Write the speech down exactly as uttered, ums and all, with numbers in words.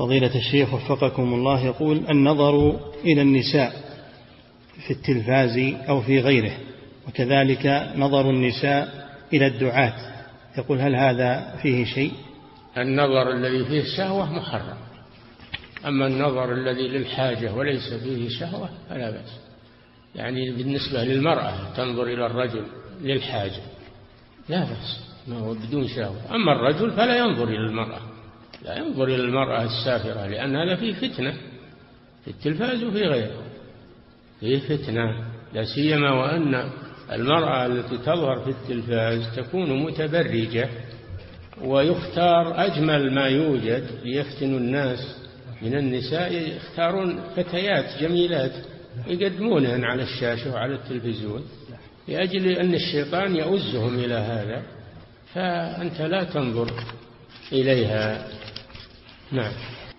فضيلة الشيخ وفقكم الله، يقول: النظر إلى النساء في التلفاز أو في غيره، وكذلك نظر النساء إلى الدعاة، يقول: هل هذا فيه شيء؟ النظر الذي فيه شهوة محرم، أما النظر الذي للحاجة وليس فيه شهوة فلا بأس. يعني بالنسبة للمرأة تنظر إلى الرجل للحاجة لا بأس، ما هو بدون شهوة. أما الرجل فلا ينظر إلى المرأة، لا ينظر إلى المرأة السافرة، لأن هذا فيه فتنة في التلفاز وفي غيره، فيه فتنة، لا سيما وأن المرأة التي تظهر في التلفاز تكون متبرجة، ويختار أجمل ما يوجد ليفتنوا الناس من النساء، يختارون فتيات جميلات يقدمونهن على الشاشة وعلى التلفزيون لأجل أن الشيطان يؤزهم إلى هذا، فأنت لا تنظر إليها. نعم.